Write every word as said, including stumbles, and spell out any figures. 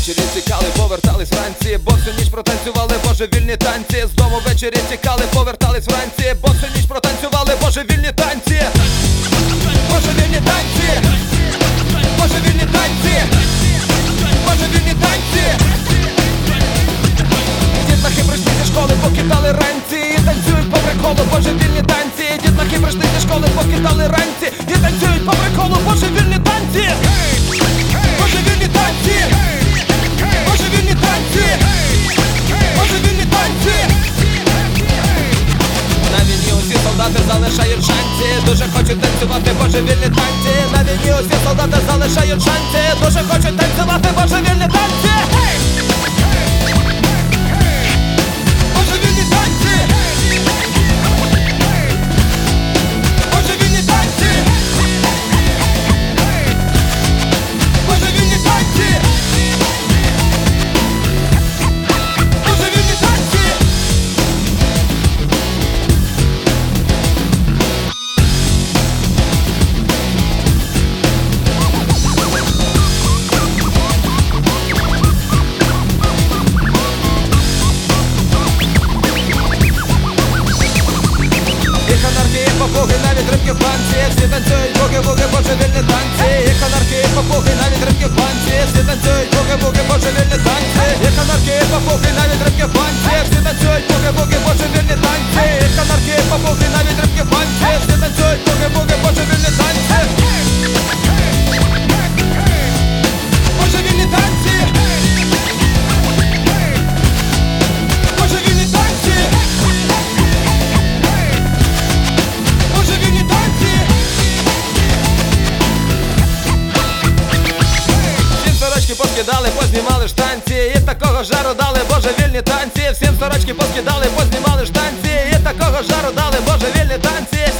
ввечері тікали, повертались вранці, бо всю ніч протанцювали божевільні танці. З дому ввечері тікали, повертались вранці, бо всю ніч протанцювали божевільні танці. Божевільні танці, божевільні танці, божевільні танці. Дітлахи прийшли зі школи, покидали ранці і танцюють по приколу божевільні танці. Дітлахи прийшли зі школи, покидали ранці і танцюють по приколу божевільні танці. Божевільні танці, божевільні танці, божевільні танці. На війні усі солдати залишають шанси, дуже хочуть танцювати божевільні танці. На війні усі солдати залишають шанси, дуже хочуть танцювати божевільні танці. Божевільні танці, божевільні танці, божевільні танці, божевільні танці. Їх анархії, попуги, навіть рибки в банці, всі танцюють буги-буги, божевільні танці. Їх анархії, попуги, навіть рибки в банці, всі танцюють буги-буги, божевільні танці. Їх анархії, попуги, навіть рибки в банці, всі танцюють буги-буги, божевільні танці. Їх анархії, попуги, навіть рибки в банці, всі танцюють буги-буги, божевільні танці. Божевільні танці, божевільні танці, божевільні танці. Всім сорочки поскидали, познімали штанці, і такого жару дали божевільні танці. Всім сорочки поскидали, познімали штанці, і такого жару дали божевільні танці.